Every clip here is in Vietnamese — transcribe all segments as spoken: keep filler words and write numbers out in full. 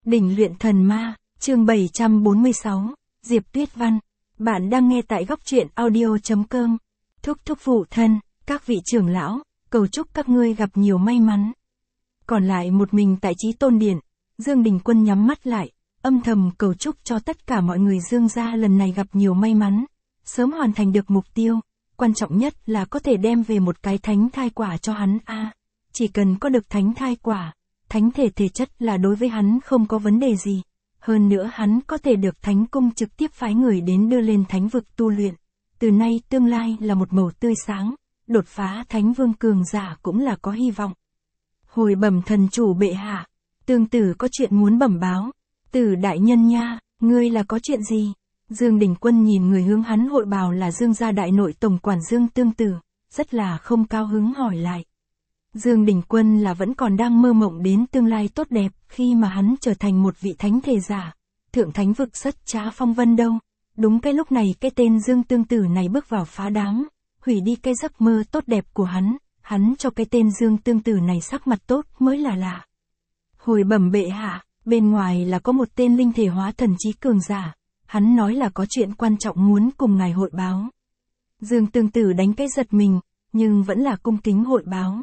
Đỉnh luyện thần ma, chương bảy trăm bốn mươi sáu, Diệp Tuyết Văn. Bạn đang nghe tại góc truyện audio.com. Thúc thúc phụ thân, các vị trưởng lão, cầu chúc các ngươi gặp nhiều may mắn. Còn lại một mình tại Chí Tôn Điện, Dương Đình Quân nhắm mắt lại, âm thầm cầu chúc cho tất cả mọi người Dương gia lần này gặp nhiều may mắn, sớm hoàn thành được mục tiêu, quan trọng nhất là có thể đem về một cái thánh thai quả cho hắn a. À, chỉ cần có được thánh thai quả, thánh thể thể chất là đối với hắn không có vấn đề gì. Hơn nữa hắn có thể được thánh cung trực tiếp phái người đến đưa lên thánh vực tu luyện. Từ nay tương lai là một màu tươi sáng, đột phá thánh vương cường giả cũng là có hy vọng. Hồi bẩm thần chủ bệ hạ, Tương Tử có chuyện muốn bẩm báo. Tử đại nhân nha, ngươi là có chuyện gì? Dương Đình Quân nhìn người hướng hắn hội bào là Dương gia đại nội tổng quản Dương Tương Tử, rất là không cao hứng hỏi lại. Dương Đình Quân là vẫn còn đang mơ mộng đến tương lai tốt đẹp khi mà hắn trở thành một vị thánh thể giả, thượng thánh vực rất trá phong vân đâu. Đúng cái lúc này cái tên Dương Tương Tử này bước vào phá đám, hủy đi cái giấc mơ tốt đẹp của hắn, hắn cho cái tên Dương Tương Tử này sắc mặt tốt mới là lạ. Hồi bẩm bệ hạ, bên ngoài là có một tên linh thể hóa thần trí cường giả, hắn nói là có chuyện quan trọng muốn cùng ngài hội báo. Dương Tương Tử đánh cái giật mình, nhưng vẫn là cung kính hội báo.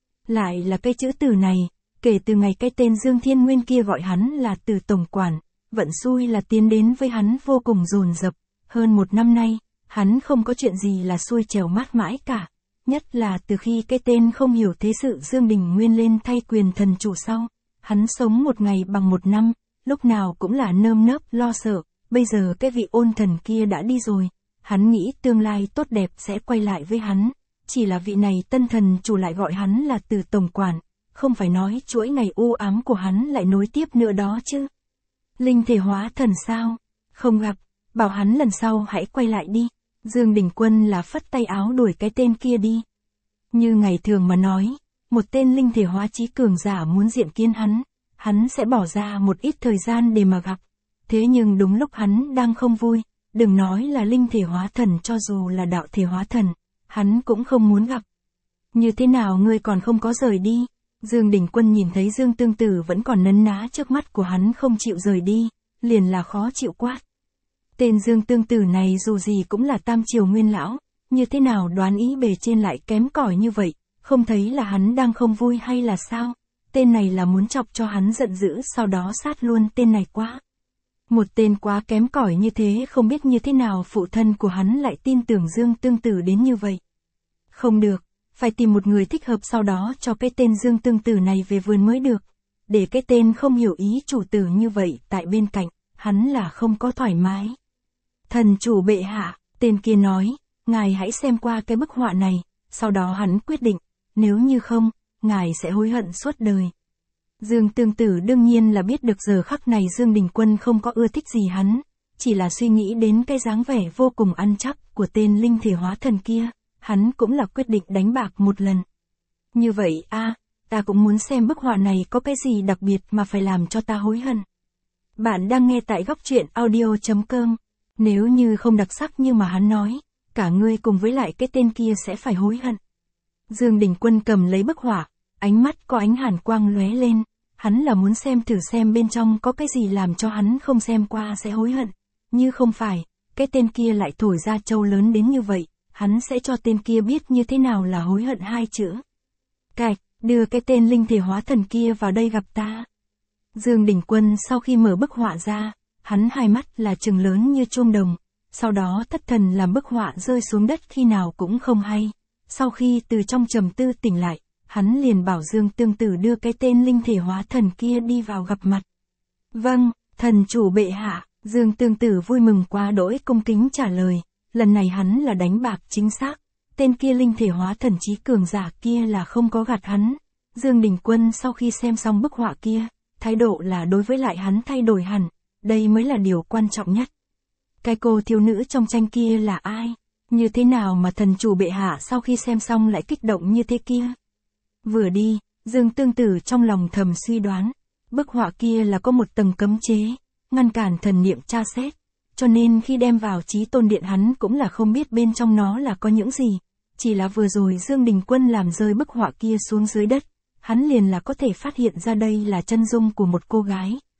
Lại là cái chữ từ này, kể từ ngày cái tên Dương Thiên Nguyên kia gọi hắn là Từ tổng quản, vận xui là tiến đến với hắn vô cùng dồn dập. Hơn một năm nay, hắn không có chuyện gì là xuôi trèo mát mãi cả. Nhất là từ khi cái tên không hiểu thế sự Dương Đình Nguyên lên thay quyền thần chủ sau, hắn sống một ngày bằng một năm, lúc nào cũng là nơm nớp lo sợ. Bây giờ cái vị ôn thần kia đã đi rồi, hắn nghĩ tương lai tốt đẹp sẽ quay lại với hắn. Chỉ là vị này tân thần chủ lại gọi hắn là Từ tổng quản, không phải nói chuỗi ngày u ám của hắn lại nối tiếp nữa đó chứ. Linh thể hóa thần sao? Không gặp, bảo hắn lần sau hãy quay lại đi. Dương Đình Quân là phất tay áo đuổi cái tên kia đi. Như ngày thường mà nói, một tên linh thể hóa trí cường giả muốn diện kiến hắn, hắn sẽ bỏ ra một ít thời gian để mà gặp. Thế nhưng đúng lúc hắn đang không vui, đừng nói là linh thể hóa thần, cho dù là đạo thể hóa thần, hắn cũng không muốn gặp. Như thế nào ngươi còn không có rời đi? Dương Đình Quân nhìn thấy Dương Tương Tử vẫn còn nấn ná trước mắt của hắn không chịu rời đi, liền là khó chịu quát. Tên Dương Tương Tử này dù gì cũng là tam triều nguyên lão, như thế nào đoán ý bề trên lại kém cỏi như vậy, không thấy là hắn đang không vui hay là sao? Tên này là muốn chọc cho hắn giận dữ sau đó sát luôn tên này quá. Một tên quá kém cỏi như thế không biết như thế nào phụ thân của hắn lại tin tưởng Dương Tương Tử đến như vậy. Không được, phải tìm một người thích hợp sau đó cho cái tên Dương Tương Tử này về vườn mới được. Để cái tên không hiểu ý chủ tử như vậy tại bên cạnh, hắn là không có thoải mái. Thần chủ bệ hạ, tên kia nói, ngài hãy xem qua cái bức họa này, sau đó hắn quyết định, nếu như không, ngài sẽ hối hận suốt đời. Dương Tương Tử đương nhiên là biết được giờ khắc này Dương Đình Quân không có ưa thích gì hắn, chỉ là suy nghĩ đến cái dáng vẻ vô cùng ăn chắc của tên linh thể hóa thần kia, hắn cũng là quyết định đánh bạc một lần. Như vậy a, à, ta cũng muốn xem bức họa này có cái gì đặc biệt mà phải làm cho ta hối hận. Bạn đang nghe tại góc truyện audio.com, nếu như không đặc sắc như mà hắn nói, cả ngươi cùng với lại cái tên kia sẽ phải hối hận. Dương Đình Quân cầm lấy bức họa, ánh mắt có ánh hàn quang lóe lên. Hắn là muốn xem thử xem bên trong có cái gì làm cho hắn không xem qua sẽ hối hận. Như không phải, cái tên kia lại thổi ra trâu lớn đến như vậy, hắn sẽ cho tên kia biết như thế nào là hối hận hai chữ. Cạch, đưa cái tên linh thể hóa thần kia vào đây gặp ta. Dương Đình Quân sau khi mở bức họa ra, hắn hai mắt là trừng lớn như chuông đồng, sau đó thất thần làm bức họa rơi xuống đất khi nào cũng không hay. Sau khi từ trong trầm tư tỉnh lại, hắn liền bảo Dương Tương Tử đưa cái tên linh thể hóa thần kia đi vào gặp mặt. Vâng, thần chủ bệ hạ. Dương Tương Tử vui mừng quá đỗi cung kính trả lời, lần này hắn là đánh bạc chính xác, tên kia linh thể hóa thần trí cường giả kia là không có gạt hắn. Dương Đình Quân sau khi xem xong bức họa kia, thái độ là đối với lại hắn thay đổi hẳn, đây mới là điều quan trọng nhất. Cái cô thiếu nữ trong tranh kia là ai? Như thế nào mà thần chủ bệ hạ sau khi xem xong lại kích động như thế kia? Vừa đi, Dương Tương Tử trong lòng thầm suy đoán, bức họa kia là có một tầng cấm chế, ngăn cản thần niệm tra xét, cho nên khi đem vào Chí Tôn Điện hắn cũng là không biết bên trong nó là có những gì, chỉ là vừa rồi Dương Đình Quân làm rơi bức họa kia xuống dưới đất, hắn liền là có thể phát hiện ra đây là chân dung của một cô gái,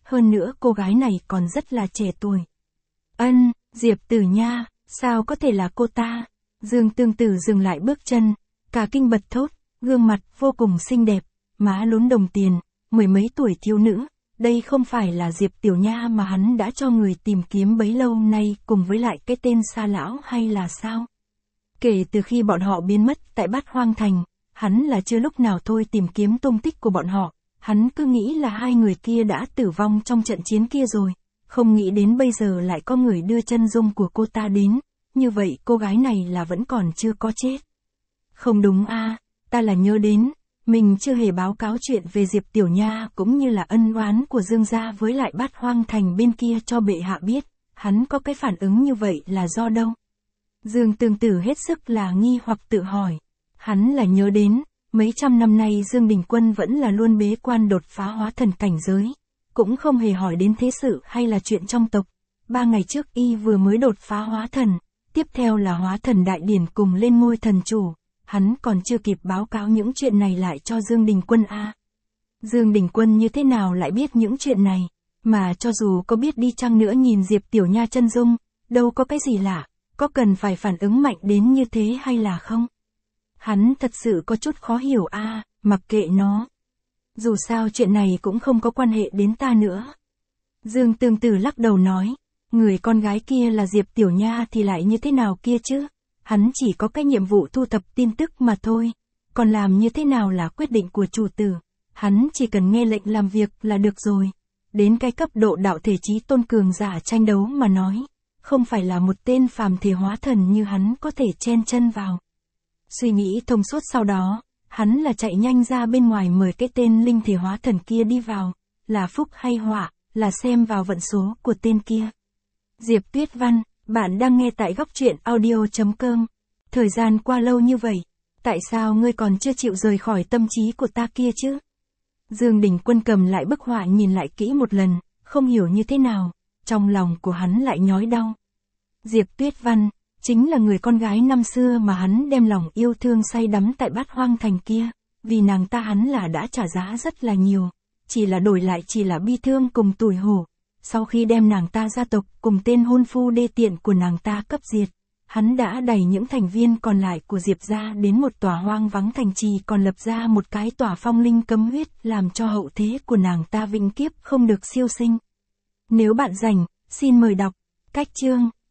hơn nữa cô gái này còn rất là trẻ tuổi. Ân, Diệp Tử Nha, sao có thể là cô ta? Dương Tương Tử dừng lại bước chân, cả kinh bật thốt, gương mặt vô cùng xinh đẹp, má lún đồng tiền, mười mấy tuổi thiếu nữ, đây không phải là Diệp Tiểu Nha mà hắn đã cho người tìm kiếm bấy lâu nay cùng với lại cái tên Sa lão hay là sao? Kể từ khi bọn họ biến mất tại Bát Hoang Thành, hắn là chưa lúc nào thôi tìm kiếm tung tích của bọn họ, hắn cứ nghĩ là hai người kia đã tử vong trong trận chiến kia rồi, không nghĩ đến bây giờ lại có người đưa chân dung của cô ta đến, như vậy cô gái này là vẫn còn chưa có chết. Không đúng a, ta là nhớ đến, mình chưa hề báo cáo chuyện về Diệp Tiểu Nha cũng như là ân oán của Dương gia với lại Bát Hoang Thành bên kia cho bệ hạ biết, hắn có cái phản ứng như vậy là do đâu? Dương Tương Tử hết sức là nghi hoặc tự hỏi, hắn là nhớ đến, mấy trăm năm nay Dương Đình Quân vẫn là luôn bế quan đột phá hóa thần cảnh giới, cũng không hề hỏi đến thế sự hay là chuyện trong tộc. Ba ngày trước y vừa mới đột phá hóa thần, tiếp theo là hóa thần đại điển cùng lên ngôi thần chủ, hắn còn chưa kịp báo cáo những chuyện này lại cho Dương Đình Quân a. Dương Đình Quân như thế nào lại biết những chuyện này, mà cho dù có biết đi chăng nữa nhìn Diệp Tiểu Nha chân dung, đâu có cái gì lạ, có cần phải phản ứng mạnh đến như thế hay là không? Hắn thật sự có chút khó hiểu a, mặc kệ nó. Dù sao chuyện này cũng không có quan hệ đến ta nữa. Dương Tương Tử lắc đầu nói, người con gái kia là Diệp Tiểu Nha thì lại như thế nào kia chứ? Hắn chỉ có cái nhiệm vụ thu thập tin tức mà thôi, còn làm như thế nào là quyết định của chủ tử, hắn chỉ cần nghe lệnh làm việc là được rồi. Đến cái cấp độ đạo thể chí tôn cường giả tranh đấu mà nói, không phải là một tên phàm thể hóa thần như hắn có thể chen chân vào. Suy nghĩ thông suốt sau đó, hắn là chạy nhanh ra bên ngoài mời cái tên linh thể hóa thần kia đi vào, là phúc hay họa, là xem vào vận số của tên kia. Diệp Tuyết Văn, bạn đang nghe tại góc truyện audio chấm com. Thời gian qua lâu như vậy, tại sao ngươi còn chưa chịu rời khỏi tâm trí của ta kia chứ? Dương Đình Quân cầm lại bức họa nhìn lại kỹ một lần, không hiểu như thế nào, trong lòng của hắn lại nhói đau. Diệp Tuyết Văn, chính là người con gái năm xưa mà hắn đem lòng yêu thương say đắm tại Bát Hoang Thành kia, vì nàng ta hắn là đã trả giá rất là nhiều, chỉ là đổi lại chỉ là bi thương cùng tủi hổ. Sau khi đem nàng ta gia tộc cùng tên hôn phu đê tiện của nàng ta cấp diệt, hắn đã đẩy những thành viên còn lại của Diệp gia đến một tòa hoang vắng thành trì, còn lập ra một cái tòa phong linh cấm huyết làm cho hậu thế của nàng ta vĩnh kiếp không được siêu sinh. Nếu bạn rảnh, xin mời đọc cách chương